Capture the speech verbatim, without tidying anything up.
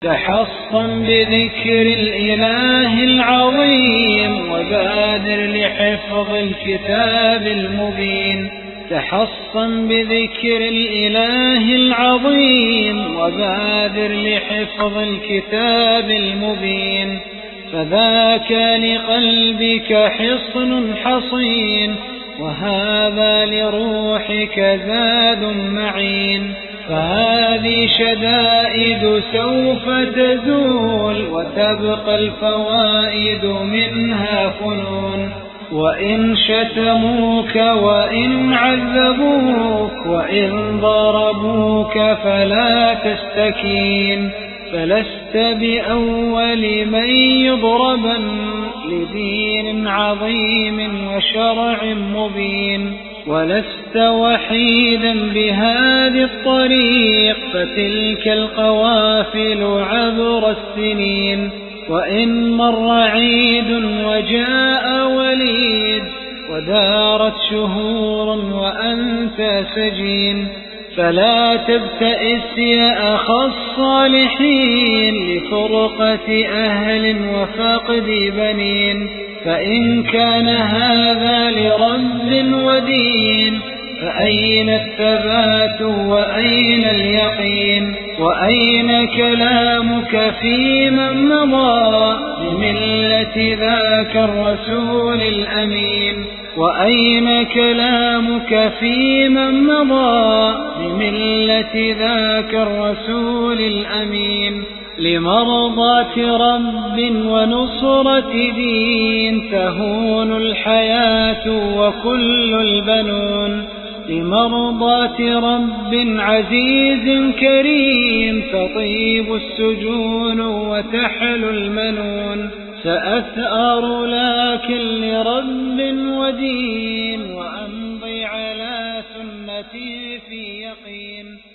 تحصن بذكر الإله العظيم وبادر لحفظ الكتاب المبين. تحصن بذكر الإله العظيم وبادر لحفظ الكتاب المبين. فذاك لقلبك حصن حصين وهذا لروحك زاد معين. فهذه شدائد سوف تزول وتبقى الفوائد منها فنون. وإن شتموك وإن عذبوك وإن ضربوك فلا تستكين. فلست بأول من يضربن لدين عظيم وشرع مبين. ولست وحيدا بهذه الطريق فتلك القوافل عبر السنين. وإن مر عيد وجاء وليد ودارت شهور وأنت سجين. فلا تبتئس يا أخا الصالحين لفرقة أهل وفقد بنين. فإن كان هذا لرب ودين فأين الثبات وأين اليقين؟ وأين كلامك في من مضى بملة ذاك الرسول الأمين؟ وأين كلامك في من مضى بملة ذاك الرسول الأمين؟ لمرضاة رب ونصرة دين تهون الحياة وكل البنون. لمرضاة رب عزيز كريم تطيب السجون وتحلو المنون. سأثأر لكن لرب ودين وأمضي على سنتي في يقين.